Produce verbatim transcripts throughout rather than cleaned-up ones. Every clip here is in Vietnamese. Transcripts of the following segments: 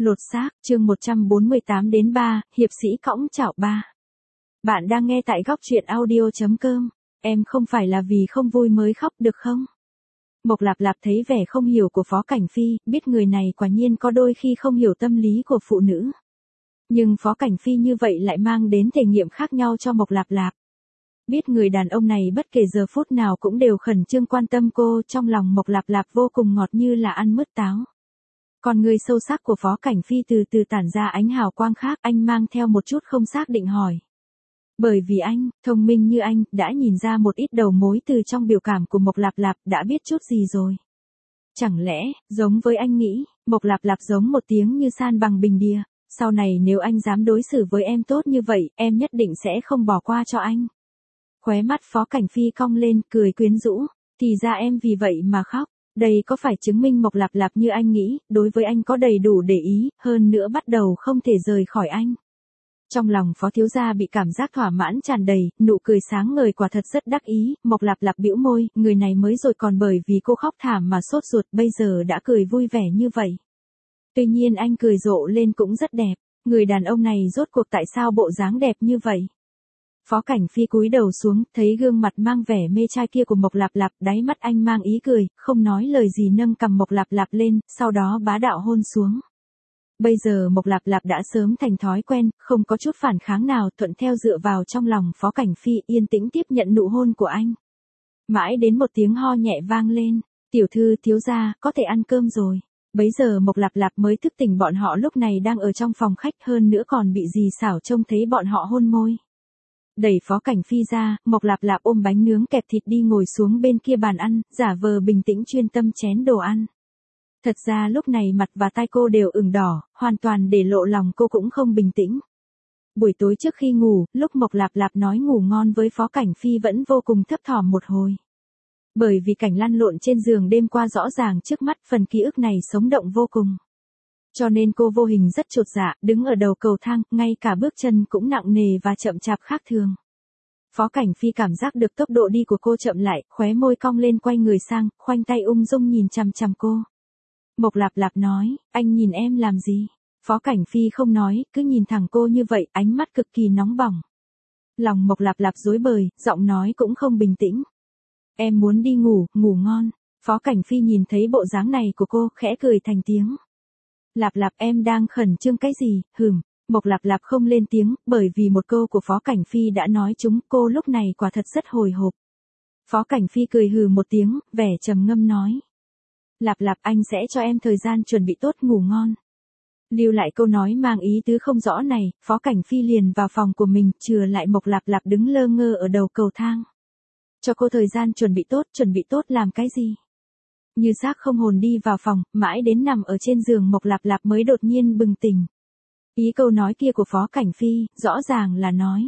Lột xác, chương một trăm bốn mươi tám đến ba, hiệp sĩ cõng chảo ba. Bạn đang nghe tại góc truyện audio chấm com. Em không phải là vì không vui mới khóc được không? Mộc Lạp Lạp thấy vẻ không hiểu của Phó Cảnh Phi, biết người này quả nhiên có đôi khi không hiểu tâm lý của phụ nữ. Nhưng Phó Cảnh Phi như vậy lại mang đến thể nghiệm khác nhau cho Mộc Lạp Lạp. Biết người đàn ông này bất kể giờ phút nào cũng đều khẩn trương quan tâm cô, trong lòng Mộc Lạp Lạp vô cùng ngọt như là ăn mứt táo. Con người sâu sắc của Phó Cảnh Phi từ từ tản ra ánh hào quang khác, anh mang theo một chút không xác định hỏi. Bởi vì anh, thông minh như anh, đã nhìn ra một ít đầu mối từ trong biểu cảm của Mộc Lạp Lạp, đã biết chút gì rồi. Chẳng lẽ, giống với anh nghĩ, Mộc Lạp Lạp giống một tiếng như san bằng bình địa, sau này nếu anh dám đối xử với em tốt như vậy, em nhất định sẽ không bỏ qua cho anh. Khóe mắt Phó Cảnh Phi cong lên, cười quyến rũ, thì ra em vì vậy mà khóc. Đây có phải chứng minh Mộc Lạp Lạp như anh nghĩ, đối với anh có đầy đủ để ý, hơn nữa bắt đầu không thể rời khỏi anh. Trong lòng Phó thiếu gia bị cảm giác thỏa mãn tràn đầy, nụ cười sáng ngời quả thật rất đắc ý, Mộc Lạp Lạp bĩu môi, người này mới rồi còn bởi vì cô khóc thảm mà sốt ruột, bây giờ đã cười vui vẻ như vậy. Tuy nhiên anh cười rộ lên cũng rất đẹp, người đàn ông này rốt cuộc tại sao bộ dáng đẹp như vậy? Phó Cảnh Phi cúi đầu xuống, thấy gương mặt mang vẻ mê trai kia của Mộc Lạp Lạp, đáy mắt anh mang ý cười, không nói lời gì nâng cằm Mộc Lạp Lạp lên, sau đó bá đạo hôn xuống. Bây giờ Mộc Lạp Lạp đã sớm thành thói quen, không có chút phản kháng nào, thuận theo dựa vào trong lòng Phó Cảnh Phi, yên tĩnh tiếp nhận nụ hôn của anh. Mãi đến một tiếng ho nhẹ vang lên, tiểu thư thiếu gia, có thể ăn cơm rồi. Bấy giờ Mộc Lạp Lạp mới thức tỉnh, bọn họ lúc này đang ở trong phòng khách, hơn nữa còn bị dì xảo trông thấy bọn họ hôn môi. Đẩy Phó Cảnh Phi ra, Mộc Lạp Lạp ôm bánh nướng kẹp thịt đi ngồi xuống bên kia bàn ăn, giả vờ bình tĩnh chuyên tâm chén đồ ăn. Thật ra lúc này mặt và tai cô đều ửng đỏ, hoàn toàn để lộ lòng cô cũng không bình tĩnh. Buổi tối trước khi ngủ, lúc Mộc Lạp Lạp nói ngủ ngon với Phó Cảnh Phi vẫn vô cùng thấp thỏm một hồi. Bởi vì cảnh lăn lộn trên giường đêm qua rõ ràng trước mắt, phần ký ức này sống động vô cùng. Cho nên cô vô hình rất chột dạ, đứng ở đầu cầu thang, ngay cả bước chân cũng nặng nề và chậm chạp khác thường. Phó Cảnh Phi cảm giác được tốc độ đi của cô chậm lại, khóe môi cong lên, quay người sang, khoanh tay ung dung nhìn chằm chằm cô. Mộc Lạp Lạp nói, anh nhìn em làm gì? Phó Cảnh Phi không nói, cứ nhìn thẳng cô như vậy, ánh mắt cực kỳ nóng bỏng. Lòng Mộc Lạp Lạp rối bời, giọng nói cũng không bình tĩnh. Em muốn đi ngủ, ngủ ngon. Phó Cảnh Phi nhìn thấy bộ dáng này của cô, khẽ cười thành tiếng. Lạp Lạp, em đang khẩn trương cái gì? Hừm. Mộc Lạp Lạp không lên tiếng, bởi vì một câu của Phó Cảnh Phi đã nói chúng, cô lúc này quả thật rất hồi hộp. Phó Cảnh Phi cười hừ một tiếng, vẻ trầm ngâm nói. Lạp Lạp, anh sẽ cho em thời gian chuẩn bị tốt, ngủ ngon. Lưu lại câu nói mang ý tứ không rõ này, Phó Cảnh Phi liền vào phòng của mình, chừa lại Mộc Lạp Lạp đứng lơ ngơ ở đầu cầu thang. Cho cô thời gian chuẩn bị tốt, chuẩn bị tốt làm cái gì? Như xác không hồn đi vào phòng, mãi đến nằm ở trên giường Mộc Lạp Lạp mới đột nhiên bừng tỉnh. Ý câu nói kia của Phó Cảnh Phi, rõ ràng là nói.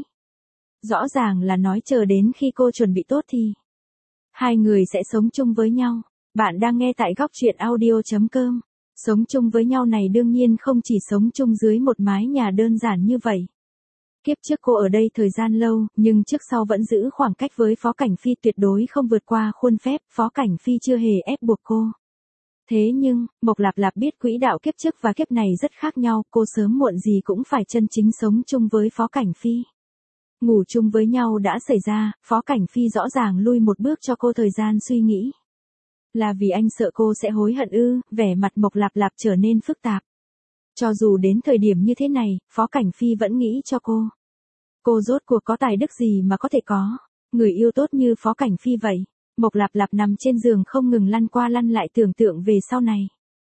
Rõ ràng là nói chờ đến khi cô chuẩn bị tốt thì hai người sẽ sống chung với nhau. Bạn đang nghe tại góc truyện audio chấm com. Sống chung với nhau này đương nhiên không chỉ sống chung dưới một mái nhà đơn giản như vậy. Kiếp trước cô ở đây thời gian lâu, nhưng trước sau vẫn giữ khoảng cách với Phó Cảnh Phi, tuyệt đối không vượt qua khuôn phép, Phó Cảnh Phi chưa hề ép buộc cô. Thế nhưng, Mộc Lạp Lạp biết quỹ đạo kiếp trước và kiếp này rất khác nhau, cô sớm muộn gì cũng phải chân chính sống chung với Phó Cảnh Phi. Ngủ chung với nhau đã xảy ra, Phó Cảnh Phi rõ ràng lui một bước cho cô thời gian suy nghĩ. Là vì anh sợ cô sẽ hối hận ư? Vẻ mặt Mộc Lạp Lạp trở nên phức tạp. Cho dù đến thời điểm như thế này, Phó Cảnh Phi vẫn nghĩ cho cô. Cô rốt cuộc có tài đức gì mà có thể có người yêu tốt như Phó Cảnh Phi vậy? Mộc Lạp Lạp nằm trên giường không ngừng lăn qua lăn lại tưởng tượng về sau này.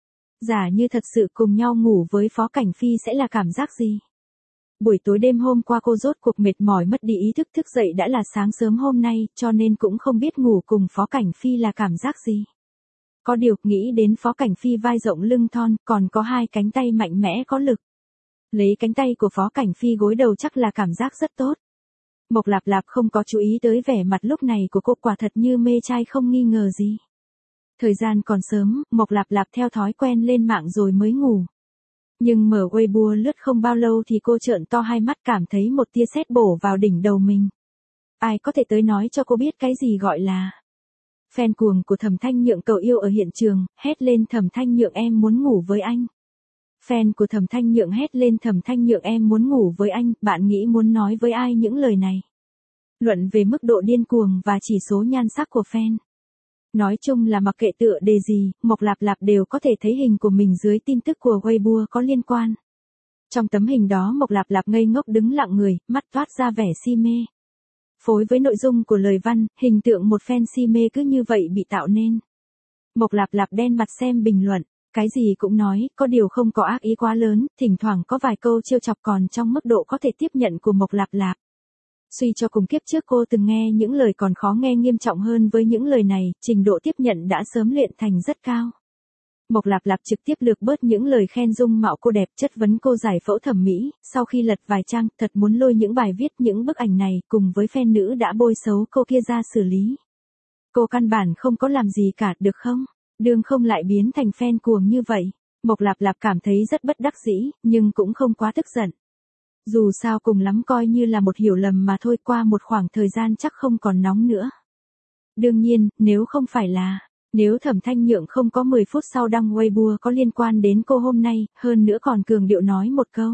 Giả như thật sự cùng nhau ngủ với Phó Cảnh Phi sẽ là cảm giác gì? Buổi tối đêm hôm qua cô rốt cuộc mệt mỏi mất đi ý thức, thức dậy đã là sáng sớm hôm nay, cho nên cũng không biết ngủ cùng Phó Cảnh Phi là cảm giác gì. Có điều, nghĩ đến Phó Cảnh Phi vai rộng lưng thon, còn có hai cánh tay mạnh mẽ có lực. Lấy cánh tay của Phó Cảnh Phi gối đầu chắc là cảm giác rất tốt. Mộc Lạp Lạp không có chú ý tới vẻ mặt lúc này của cô, quả thật như mê trai không nghi ngờ gì. Thời gian còn sớm, Mộc Lạp Lạp theo thói quen lên mạng rồi mới ngủ. Nhưng mở Weibo lướt không bao lâu thì cô trợn to hai mắt, cảm thấy một tia sét bổ vào đỉnh đầu mình. Ai có thể tới nói cho cô biết cái gì gọi là fan cuồng của Thẩm Thanh Nhượng cậu yêu ở hiện trường, hét lên Thẩm Thanh Nhượng em muốn ngủ với anh. Fan của Thẩm Thanh Nhượng hét lên Thẩm Thanh Nhượng em muốn ngủ với anh, bạn nghĩ muốn nói với ai những lời này? Luận về mức độ điên cuồng và chỉ số nhan sắc của fan. Nói chung là mặc kệ tựa đề gì, Mộc Lạp Lạp đều có thể thấy hình của mình dưới tin tức của Weibo có liên quan. Trong tấm hình đó Mộc Lạp Lạp ngây ngốc đứng lặng người, mắt toát ra vẻ si mê. Phối với nội dung của lời văn, hình tượng một fan si mê cứ như vậy bị tạo nên. Mộc Lạp Lạp đen mặt xem bình luận, cái gì cũng nói, có điều không có ác ý quá lớn, thỉnh thoảng có vài câu trêu chọc còn trong mức độ có thể tiếp nhận của Mộc Lạp Lạp. Suy cho cùng kiếp trước cô từng nghe những lời còn khó nghe nghiêm trọng hơn với những lời này, trình độ tiếp nhận đã sớm luyện thành rất cao. Mộc Lạp Lạp trực tiếp lược bớt những lời khen dung mạo cô đẹp, chất vấn cô giải phẫu thẩm mỹ, sau khi lật vài trang, thật muốn lôi những bài viết những bức ảnh này cùng với fan nữ đã bôi xấu cô kia ra xử lý. Cô căn bản không có làm gì cả, được không? Đương không lại biến thành fan cuồng như vậy. Mộc Lạp Lạp cảm thấy rất bất đắc dĩ, nhưng cũng không quá tức giận. Dù sao cùng lắm coi như là một hiểu lầm mà thôi, qua một khoảng thời gian chắc không còn nóng nữa. Đương nhiên, nếu không phải là, nếu Thẩm Thanh Nhượng không có mười phút sau đăng Weibo có liên quan đến cô hôm nay, hơn nữa còn cường điệu nói một câu.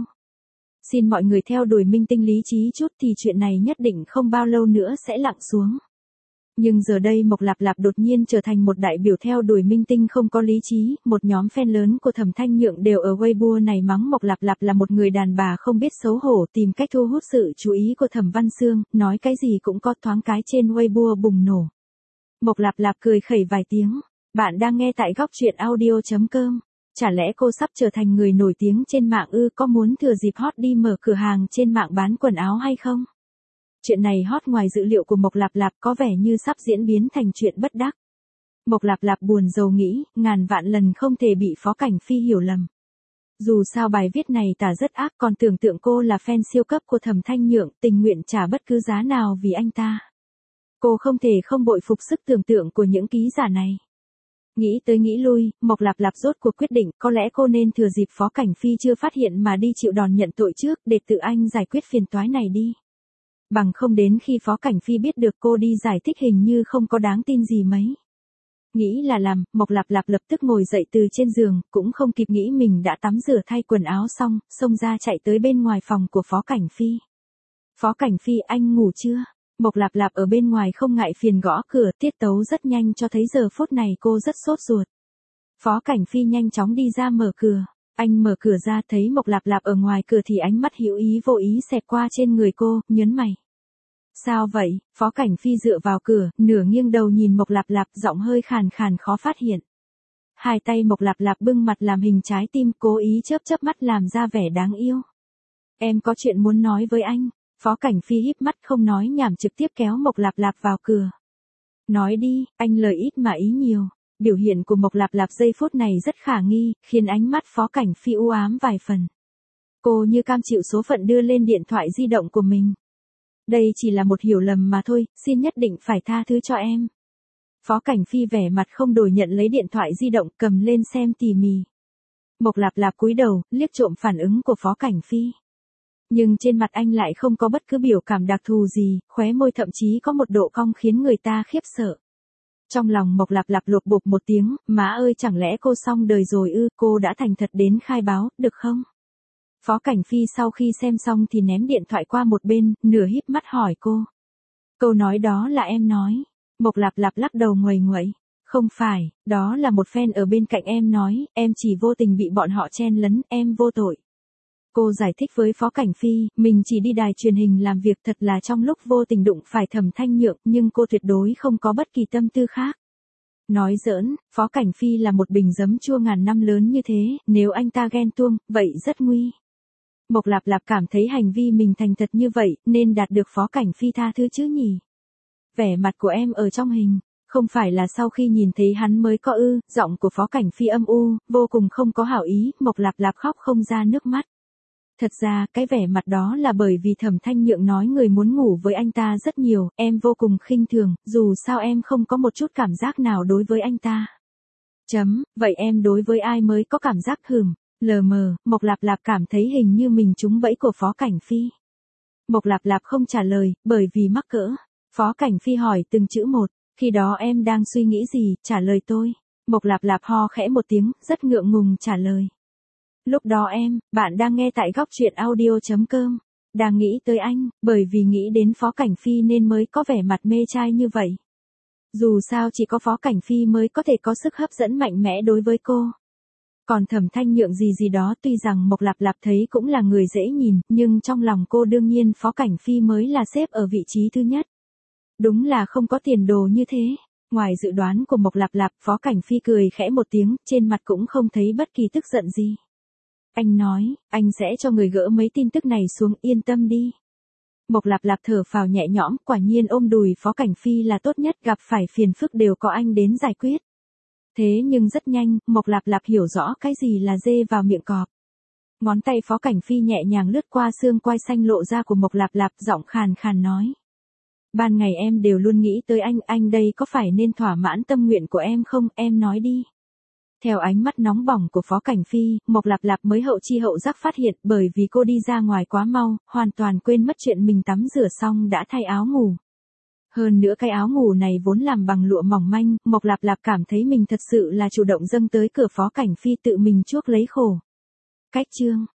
Xin mọi người theo đuổi minh tinh lý trí chút thì chuyện này nhất định không bao lâu nữa sẽ lặng xuống. Nhưng giờ đây Mộc Lạp Lạp đột nhiên trở thành một đại biểu theo đuổi minh tinh không có lý trí, một nhóm fan lớn của Thẩm Thanh Nhượng đều ở Weibo này mắng Mộc Lạp Lạp là một người đàn bà không biết xấu hổ, tìm cách thu hút sự chú ý của Thẩm Văn Xương, nói cái gì cũng có, thoáng cái trên Weibo bùng nổ. Mộc Lạp Lạp cười khẩy vài tiếng, bạn đang nghe tại góc truyện audio chấm com. Chả lẽ cô sắp trở thành người nổi tiếng trên mạng ư? Có muốn thừa dịp hot đi mở cửa hàng trên mạng bán quần áo hay không? Chuyện này hot ngoài dự liệu của Mộc Lạp Lạp, có vẻ như sắp diễn biến thành chuyện bất đắc. Mộc Lạp Lạp buồn rầu nghĩ, ngàn vạn lần không thể bị Phó Cảnh Phi hiểu lầm. Dù sao bài viết này tả rất ác, còn tưởng tượng cô là fan siêu cấp của Thẩm Thanh Nhượng, tình nguyện trả bất cứ giá nào vì anh ta. Cô không thể không bội phục sức tưởng tượng của những ký giả này. Nghĩ tới nghĩ lui, Mộc Lạp Lạp rốt cuộc quyết định, có lẽ cô nên thừa dịp Phó Cảnh Phi chưa phát hiện mà đi chịu đòn nhận tội trước, để tự anh giải quyết phiền toái này đi. Bằng không đến khi Phó Cảnh Phi biết được cô đi giải thích hình như không có đáng tin gì mấy. Nghĩ là làm, Mộc Lạp Lạp lập tức ngồi dậy từ trên giường, cũng không kịp nghĩ mình đã tắm rửa thay quần áo xong, xông ra chạy tới bên ngoài phòng của Phó Cảnh Phi. Phó Cảnh Phi, anh ngủ chưa? Mộc Lạp Lạp ở bên ngoài không ngại phiền gõ cửa, tiết tấu rất nhanh cho thấy giờ phút này cô rất sốt ruột. Phó Cảnh Phi nhanh chóng đi ra mở cửa. Anh mở cửa ra thấy Mộc Lạp Lạp ở ngoài cửa thì ánh mắt hữu ý vô ý xẹt qua trên người cô, nhớn mày. Sao vậy? Phó Cảnh Phi dựa vào cửa, nửa nghiêng đầu nhìn Mộc Lạp Lạp, giọng hơi khàn khàn khó phát hiện. Hai tay Mộc Lạp Lạp bưng mặt làm hình trái tim, cố ý chớp chớp mắt làm ra vẻ đáng yêu. Em có chuyện muốn nói với anh. Phó Cảnh Phi híp mắt không nói nhảm trực tiếp kéo Mộc Lạp Lạp vào cửa. Nói đi, anh lời ít mà ý nhiều. Biểu hiện của Mộc Lạp Lạp giây phút này rất khả nghi, khiến ánh mắt Phó Cảnh Phi u ám vài phần. Cô như cam chịu số phận đưa lên điện thoại di động của mình. Đây chỉ là một hiểu lầm mà thôi, xin nhất định phải tha thứ cho em. Phó Cảnh Phi vẻ mặt không đổi nhận lấy điện thoại di động, cầm lên xem tỉ mỉ. Mộc Lạp Lạp cúi đầu, liếc trộm phản ứng của Phó Cảnh Phi. Nhưng trên mặt anh lại không có bất cứ biểu cảm đặc thù gì, khóe môi thậm chí có một độ cong khiến người ta khiếp sợ. Trong lòng Mộc Lạp Lạp lột bột một tiếng, má ơi chẳng lẽ cô xong đời rồi ư, cô đã thành thật đến khai báo, được không? Phó Cảnh Phi sau khi xem xong thì ném điện thoại qua một bên, nửa híp mắt hỏi cô. Câu nói đó là em nói. Mộc Lạp Lạp lắc đầu nguầy nguậy. Không phải, đó là một fan ở bên cạnh em nói, em chỉ vô tình bị bọn họ chen lấn, em vô tội. Cô giải thích với Phó Cảnh Phi, mình chỉ đi đài truyền hình làm việc, thật là trong lúc vô tình đụng phải Thẩm Thanh Nhượng, nhưng cô tuyệt đối không có bất kỳ tâm tư khác. Nói giỡn, Phó Cảnh Phi là một bình giấm chua ngàn năm lớn như thế, nếu anh ta ghen tuông, vậy rất nguy. Mộc Lạp Lạp cảm thấy hành vi mình thành thật như vậy, nên đạt được Phó Cảnh Phi tha thứ chứ nhỉ. Vẻ mặt của em ở trong hình, không phải là sau khi nhìn thấy hắn mới có ư, giọng của Phó Cảnh Phi âm u, vô cùng không có hảo ý, Mộc Lạp Lạp khóc không ra nước mắt. Thật ra, cái vẻ mặt đó là bởi vì Thẩm Thanh Nhượng nói người muốn ngủ với anh ta rất nhiều, em vô cùng khinh thường, dù sao em không có một chút cảm giác nào đối với anh ta. Chấm, vậy em đối với ai mới có cảm giác hừm, lờ mờ, Mộc Lạp Lạp cảm thấy hình như mình trúng bẫy của Phó Cảnh Phi. Mộc Lạp Lạp không trả lời, bởi vì mắc cỡ. Phó Cảnh Phi hỏi từng chữ một, khi đó em đang suy nghĩ gì, trả lời tôi. Mộc Lạp Lạp ho khẽ một tiếng, rất ngượng ngùng trả lời. Lúc đó em, bạn đang nghe tại góc truyện audio.com, đang nghĩ tới anh, bởi vì nghĩ đến Phó Cảnh Phi nên mới có vẻ mặt mê trai như vậy. Dù sao chỉ có Phó Cảnh Phi mới có thể có sức hấp dẫn mạnh mẽ đối với cô. Còn Thẩm Thanh Nhượng gì gì đó tuy rằng Mộc Lạp Lạp thấy cũng là người dễ nhìn, nhưng trong lòng cô đương nhiên Phó Cảnh Phi mới là xếp ở vị trí thứ nhất. Đúng là không có tiền đồ như thế. Ngoài dự đoán của Mộc Lạp Lạp, Phó Cảnh Phi cười khẽ một tiếng, trên mặt cũng không thấy bất kỳ tức giận gì. Anh nói, anh sẽ cho người gỡ mấy tin tức này xuống, yên tâm đi. Mộc Lạp Lạp thở phào nhẹ nhõm, quả nhiên ôm đùi Phó Cảnh Phi là tốt nhất, gặp phải phiền phức đều có anh đến giải quyết. Thế nhưng rất nhanh, Mộc Lạp Lạp hiểu rõ cái gì là dê vào miệng cọp. Ngón tay Phó Cảnh Phi nhẹ nhàng lướt qua xương quai xanh lộ ra của Mộc Lạp Lạp, giọng khàn khàn nói. Ban ngày em đều luôn nghĩ tới anh, anh đây có phải nên thỏa mãn tâm nguyện của em không, em nói đi. Theo ánh mắt nóng bỏng của Phó Cảnh Phi, Mộc Lạp Lạp mới hậu chi hậu giác phát hiện, bởi vì cô đi ra ngoài quá mau, hoàn toàn quên mất chuyện mình tắm rửa xong đã thay áo ngủ. Hơn nữa cái áo ngủ này vốn làm bằng lụa mỏng manh, Mộc Lạp Lạp cảm thấy mình thật sự là chủ động dâng tới cửa Phó Cảnh Phi tự mình chuốc lấy khổ. Cách chương